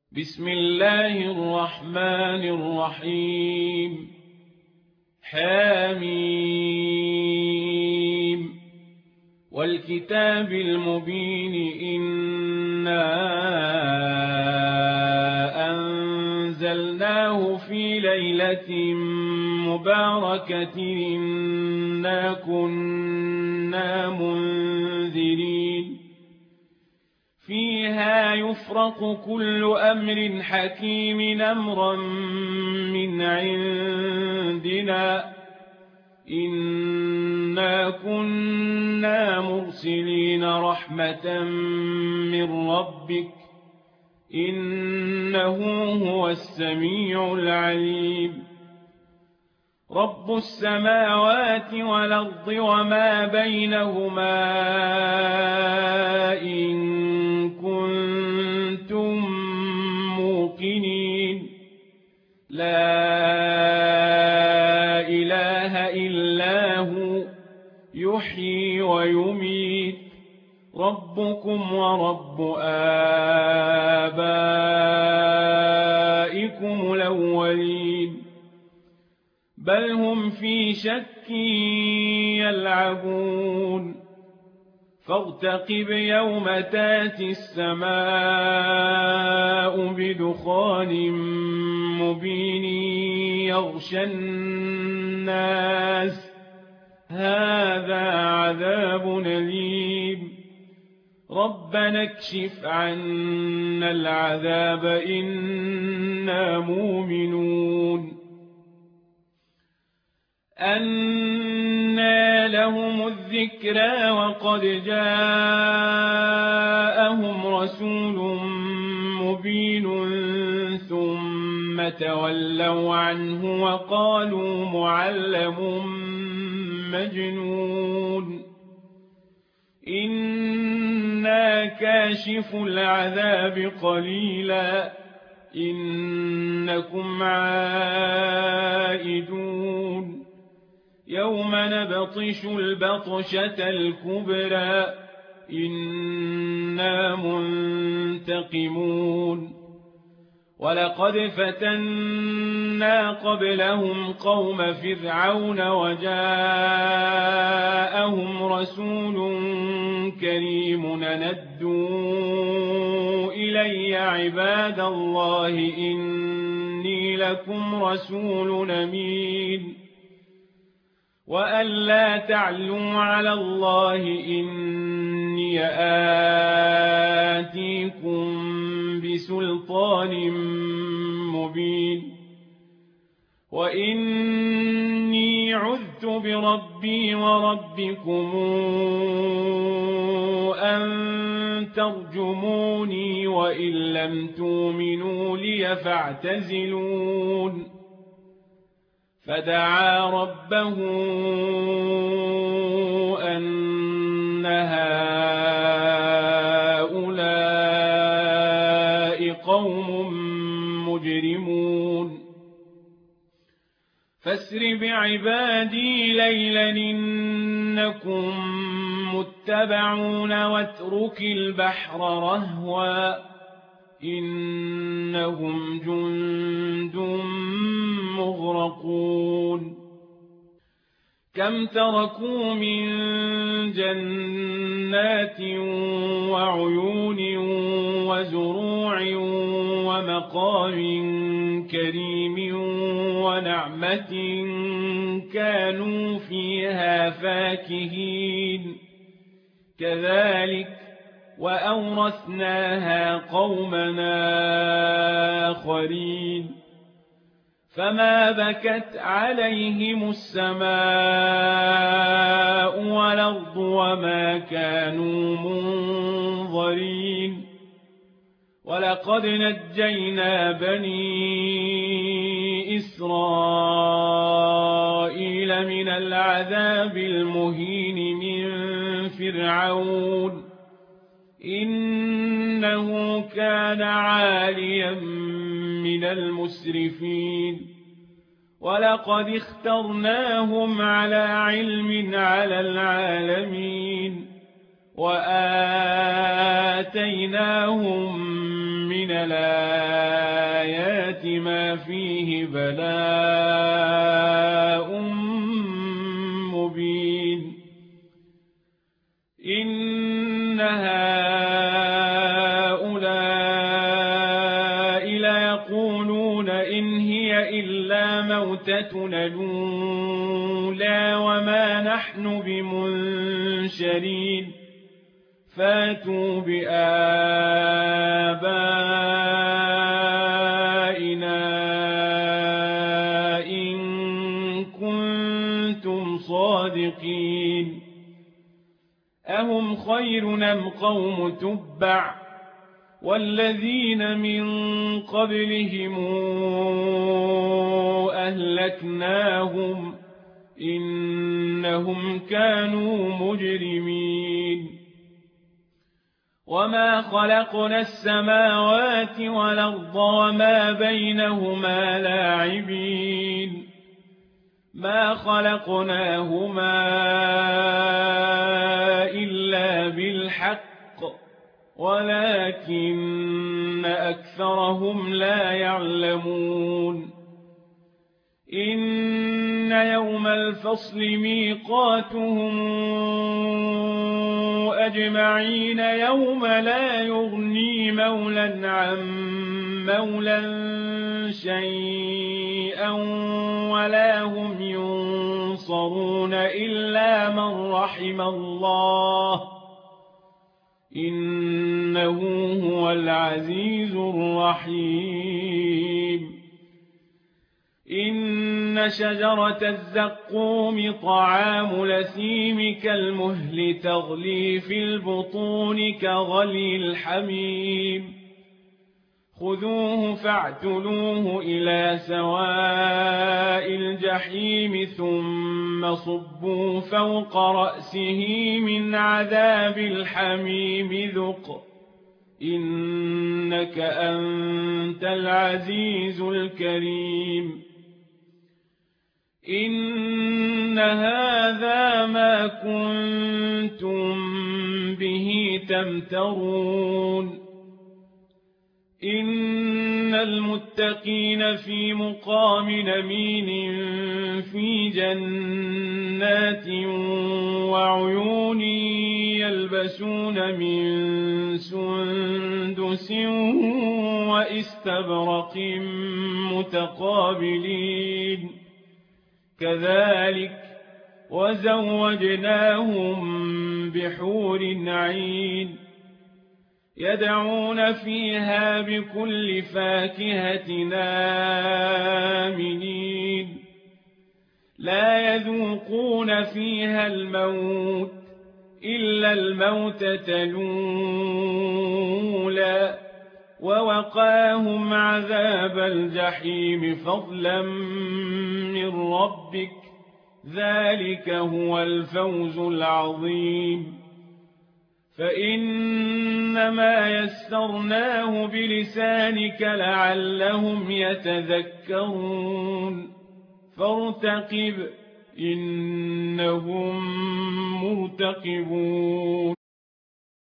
بسم الله الرحمن الرحيم حميم والكتاب المبين إنا أنزلناه في ليلة مباركة إنا كنا منذرين فيها يفرق كل أمر حكيم أمرا من عندنا إنا كنا مرسلين رحمة من ربك إنه هو السميع العليم رب السماوات والأرض وما بينهما إن كنتم موقنين لا إله إلا هو يحيي ويميت ربكم ورب آبائكم الأولين بل هم في شك يلعبون فارتقب يوم تاتي السماء بدخان مبين يغشى الناس هذا عذاب أليم ربنا اكشف عنا العذاب إنا مؤمنون أنى لهم الذكرى وقد جاءهم رسول مبين ثم تولوا عنه وقالوا معلم مجنون إنا كاشف العذاب قليلا إنكم عائدون يوم نبطش البطشة الكبرى إنا منتقمون ولقد فتنا قبلهم قوم فرعون وجاءهم رسول كريم ندوا إلي عباد الله إني لكم رسول أمين وأن لا تعلوا على الله إني آتيكم بسلطان مبين وإني عذت بربي وربكم أن ترجموني وإن لم تؤمنوا لي فاعتزلون فدعا ربه أن هؤلاء قوم مجرمون فاسر بعبادي ليلا إنكم متبعون واترك البحر رهوا إنهم جند مغرقون كم تركوا من جنات وعيون وزروع ومقام كريم ونعمة كانوا فيها فاكهين كذلك وأورثناها قومنا آخرين فما بكت عليهم السماء والأرض وما كانوا منظرين ولقد نجينا بني إسرائيل من العذاب المهين من فرعون إنه كان عاليا من المسرفين ولقد اخترناهم على علم على العالمين وآتيناهم من الآيات ما فيه بلاء مبين إن هؤلاء ليقولون إن هي إلا موتتنا الأولى وما نحن بمنشرين فاتوا بآبائنا إن كنتم صادقين أهم خير أم قوم تبع والذين من قبلهم أهلكناهم إنهم كانوا مجرمين وما خلقنا السماوات والأرض وما بينهما لاعبين ما خلقناهما إلا بالحق ولكن أكثرهم لا يعلمون إن يوم الفصل ميقاتهم أجمعين يوم لا يغني مولى عن مولى شيئا ولا هم ينصرون إلا من رحم الله إنه هو العزيز الرحيم إن شجرة الزقوم طعام الأثيم كالمهل تغلي في البطون كغلي الحميم خذوه فاعتلوه إلى سواء الجحيم ثم صبوا فوق رأسه من عذاب الحميم ذق إنك أنت العزيز الكريم إن هذا ما كنتم به تمترون إن المتقين في مقام أمين في جنات وعيون يلبسون من سندس وإستبرق متقابلين كذلك وزوجناهم بحور عين يدعون فيها بكل فاكهة آمنين لا يذوقون فيها الموت إلا الموتة الأولى ووقاهم عذاب الجحيم فضلا من ربك ذلك هو الفوز العظيم فإنما يسرناه بلسانك لعلهم يتذكرون فارتقب إنهم مرتقبون